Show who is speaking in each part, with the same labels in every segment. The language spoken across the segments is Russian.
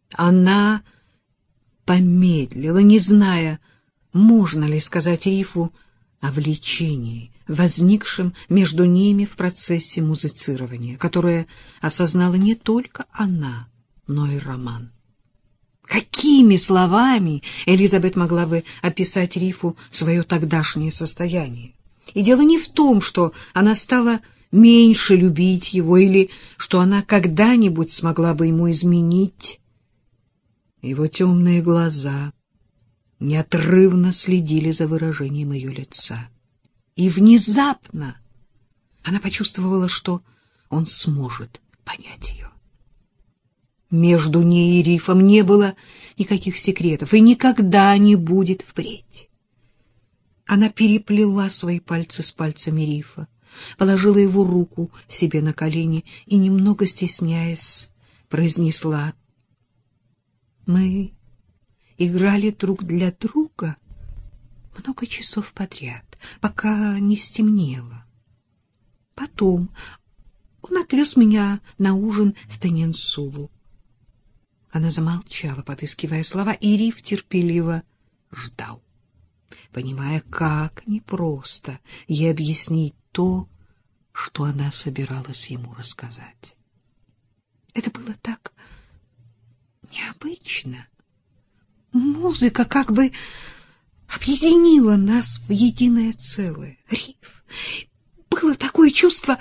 Speaker 1: Она помедлила, не зная, можно ли сказать Рифу о влечении, возникшем между ними в процессе музицирования, которое осознала не только она, но и Роман. Какими словами Элизабет могла бы описать Рифу свое тогдашнее состояние? И дело не в том, что она стала меньше любить его или что она когда-нибудь смогла бы ему изменить. Его темные глаза неотрывно следили за выражением ее лица. И внезапно она почувствовала, что он сможет понять ее. Между ней и Рифом не было никаких секретов и никогда не будет впредь. Она переплела свои пальцы с пальцами Рифа, положила его руку себе на колени и, немного стесняясь, произнесла: «Мы играли друг для друга много часов подряд, пока не стемнело. Потом он отвез меня на ужин в Пенинсулу». Она замолчала, подыскивая слова, и Риф терпеливо ждал, понимая, как непросто ей объяснить то, что она собиралась ему рассказать. Это было так необычно. Музыка как бы объединила нас в единое целое. Риф, было такое чувство,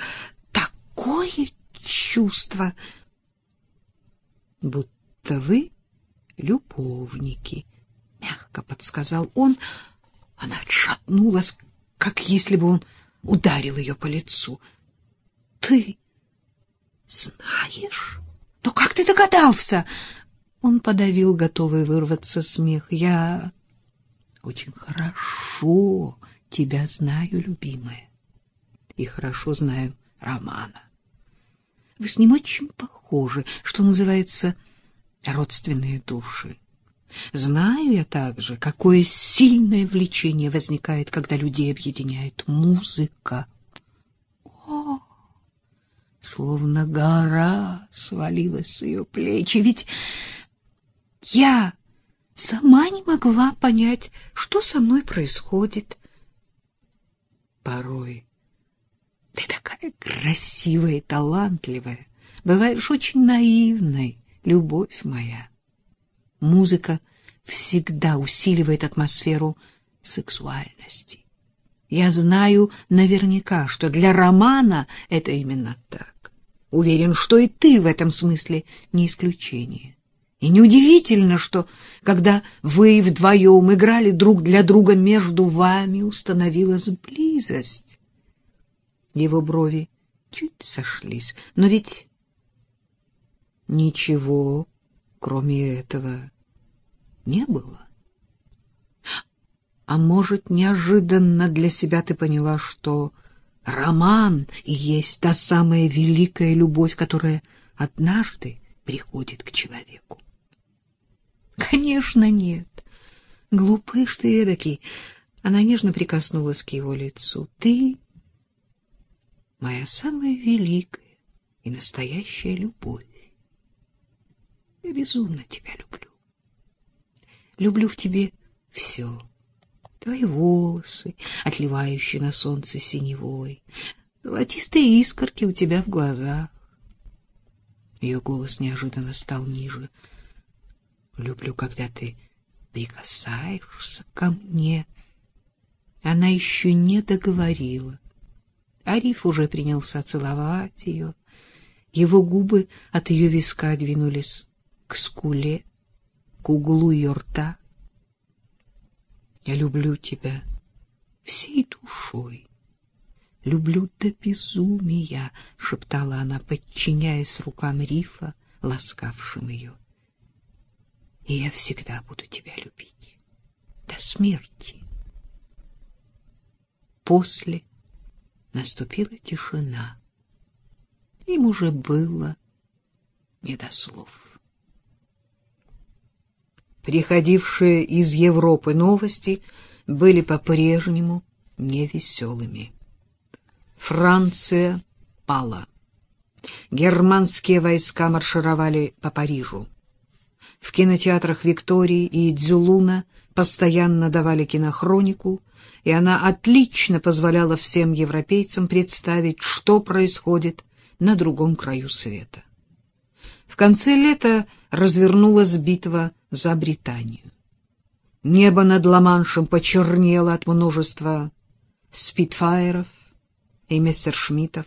Speaker 1: будто вы любовники, — мягко подсказал он. Она отшатнулась, как если бы он ударил ее по лицу. — Ты знаешь? Но как ты догадался? Он подавил готовый вырваться смех. — Я очень хорошо тебя знаю, любимая, и хорошо знаю Романа. Вы с ним очень похожи, что называется, родственные души. Знаю я также, какое сильное влечение возникает, когда людей объединяет музыка. О, словно гора свалилась с ее плеч, ведь я сама не могла понять, что со мной происходит. Порой ты такая красивая и талантливая, бываешь очень наивной, любовь моя. Музыка всегда усиливает атмосферу сексуальности. Я знаю наверняка, что для Романа это именно так. Уверен, что и ты в этом смысле не исключение. И неудивительно, что, когда вы вдвоем играли друг для друга, между вами установилась близость. Его брови чуть сошлись, но ведь ничего, кроме этого, не было. А может, неожиданно для себя ты поняла, что роман и есть та самая великая любовь, которая однажды приходит к человеку? Конечно, нет. Глупыш ты эдакий. Она нежно прикоснулась к его лицу. Ты моя самая великая и настоящая любовь. Я безумно тебя люблю. Люблю в тебе все. Твои волосы, отливающие на солнце синевой, золотистые искорки у тебя в глазах. Ее голос неожиданно стал ниже. Люблю, когда ты прикасаешься ко мне. Она еще не договорила. Ариф уже принялся целовать ее. Его губы от ее виска двинулись к скуле, к углу ее рта. Я люблю тебя всей душой. Люблю до безумия, — шептала она, подчиняясь рукам Рифа, ласкавшим ее. И я всегда буду тебя любить. До смерти. После наступила тишина. Им уже было не до слов. Приходившие из Европы новости были по-прежнему невеселыми. Франция пала. Германские войска маршировали по Парижу. В кинотеатрах Виктории и Дзюлуна постоянно давали кинохронику, и она отлично позволяла всем европейцам представить, что происходит на другом краю света. В конце лета развернулась битва за Британию. Небо над Ла-Маншем почернело от множества спитфайров и мессершмиттов.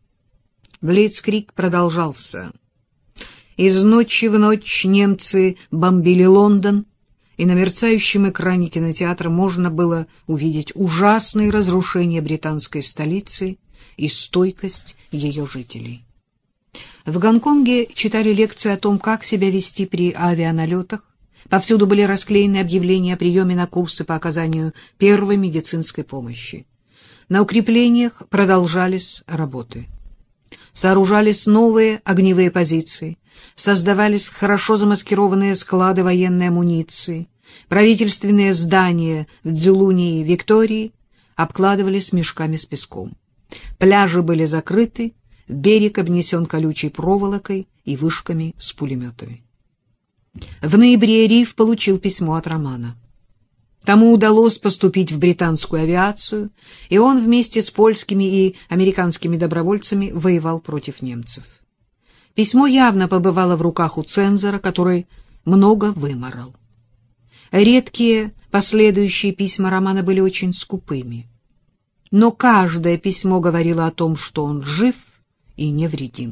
Speaker 1: Блицкриг продолжался. Из ночи в ночь немцы бомбили Лондон, и на мерцающем экране кинотеатра можно было увидеть ужасные разрушения британской столицы и стойкость ее жителей. В Гонконге читали лекции о том, как себя вести при авианалетах. Повсюду были расклеены объявления о приеме на курсы по оказанию первой медицинской помощи. На укреплениях продолжались работы. Сооружались новые огневые позиции, создавались хорошо замаскированные склады военной амуниции, правительственные здания в Дзюлуне и Виктории обкладывались мешками с песком. Пляжи были закрыты, берег обнесен колючей проволокой и вышками с пулеметами. В ноябре Риф получил письмо от Романа. Тому удалось поступить в британскую авиацию, и он вместе с польскими и американскими добровольцами воевал против немцев. Письмо явно побывало в руках у цензора, который много выморал. Редкие последующие письма Романа были очень скупыми. Но каждое письмо говорило о том, что он жив и невредим.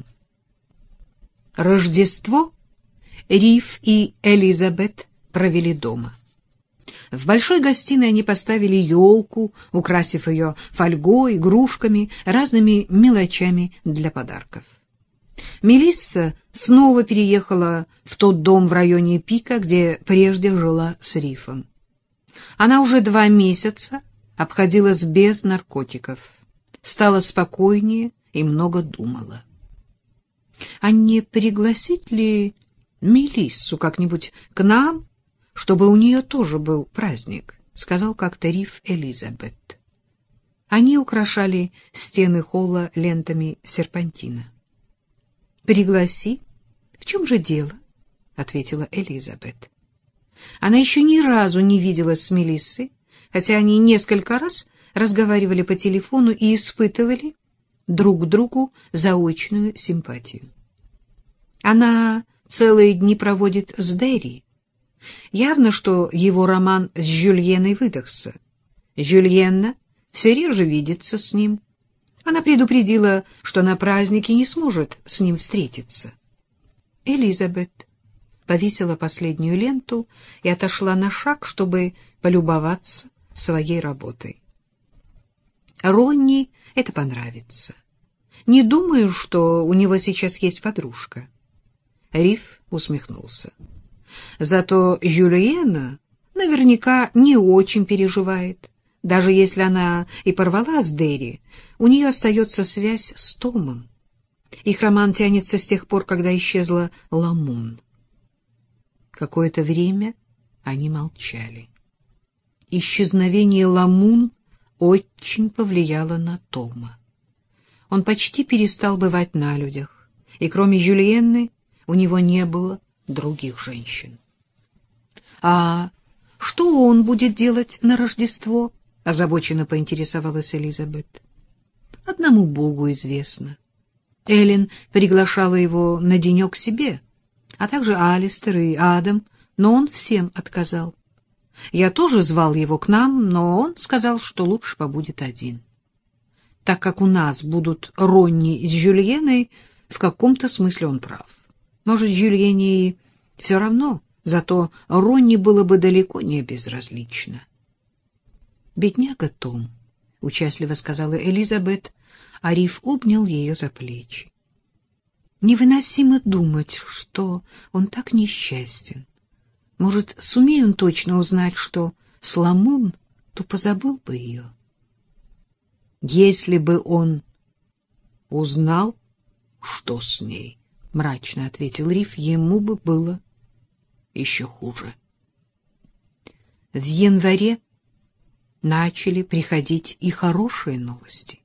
Speaker 1: Рождество Риф и Элизабет провели дома. В большой гостиной они поставили елку, украсив ее фольгой, игрушками, разными мелочами для подарков. Мелисса снова переехала в тот дом в районе Пика, где прежде жила с Рифом. Она уже 2 месяца обходилась без наркотиков, стала спокойнее и много думала. А не пригласить ли Мелиссу как-нибудь к нам, чтобы у нее тоже был праздник, — сказал как-то Риф Элизабет. Они украшали стены холла лентами серпантина. — Пригласи. В чем же дело? — ответила Элизабет. Она еще ни разу не виделась с Мелиссой, хотя они несколько раз разговаривали по телефону и испытывали друг к другу заочную симпатию. Она целые дни проводит с Дерри. Явно, что его роман с Жюльеной выдохся. Жюльенна все реже видится с ним. Она предупредила, что на празднике не сможет с ним встретиться. Элизабет повесила последнюю ленту и отошла на шаг, чтобы полюбоваться своей работой. Ронни это понравится. Не думаю, что у него сейчас есть подружка. Риф усмехнулся. Зато Жюльена наверняка не очень переживает. Даже если она и порвала с Дерри, у нее остается связь с Томом. Их роман тянется с тех пор, когда исчезла Ламун. Какое-то время они молчали. Исчезновение Ламун очень повлияло на Тома. Он почти перестал бывать на людях, и кроме Жюльенны у него не было других женщин. — А что он будет делать на Рождество? — озабоченно поинтересовалась Элизабет. — Одному Богу известно. Эллен приглашала его на денек к себе, а также Алистер и Адам, но он всем отказал. Я тоже звал его к нам, но он сказал, что лучше побудет один. Так как у нас будут Ронни с Жюльеной, в каком-то смысле он прав. Может, Жюльене и все равно, зато Ронни было бы далеко не безразлично. «Бедняга Том», — участливо сказала Элизабет, а Риф обнял ее за плечи. «Невыносимо думать, что он так несчастен. Может, сумеет он точно узнать, что с Ламун, то позабыл бы ее». «Если бы он узнал, что с ней, — мрачно ответил Риф, — ему бы было еще хуже». В январе начали приходить и хорошие новости.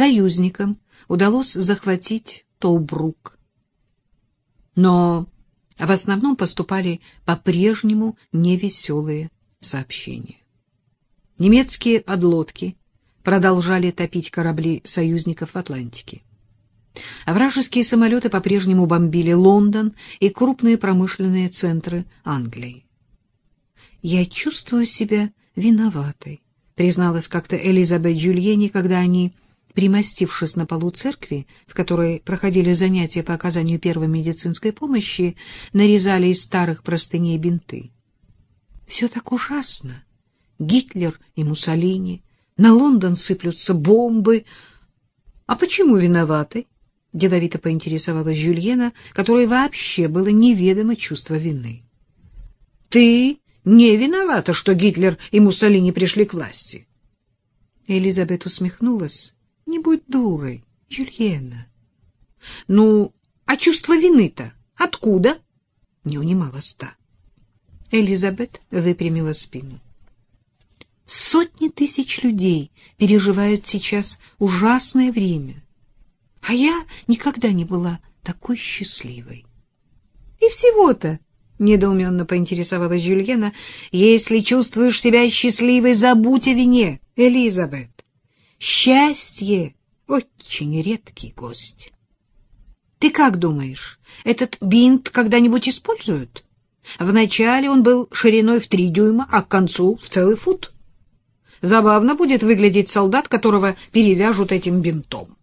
Speaker 1: Союзникам удалось захватить Тобрук. Но а в основном поступали по-прежнему невеселые сообщения. Немецкие подлодки продолжали топить корабли союзников в Атлантике. А вражеские самолеты по-прежнему бомбили Лондон и крупные промышленные центры Англии. «Я чувствую себя виноватой», — призналась как-то Элизабет Жюльене, когда они, примостившись на полу церкви, в которой проходили занятия по оказанию первой медицинской помощи, нарезали из старых простыней бинты. «Все так ужасно. Гитлер и Муссолини, на Лондон сыплются бомбы. А почему виноваты?» — деловито поинтересовалась Жюльена, которой вообще было неведомо чувство вины. «Ты не виновата, что Гитлер и Муссолини пришли к власти». Элизабет усмехнулась. «Не будь дурой, Жюльена». «Ну, а чувство вины-то откуда?» — не унималась та. Элизабет выпрямила спину. «Сотни тысяч людей переживают сейчас ужасное время, а я никогда не была такой счастливой». «И всего-то», — недоуменно поинтересовалась Жюльена, — «если чувствуешь себя счастливой, забудь о вине, Элизабет. Счастье — очень редкий гость. Ты как думаешь, этот бинт когда-нибудь используют? Вначале он был шириной в 3 дюйма, а к концу в целый фут. Забавно будет выглядеть солдат, которого перевяжут этим бинтом».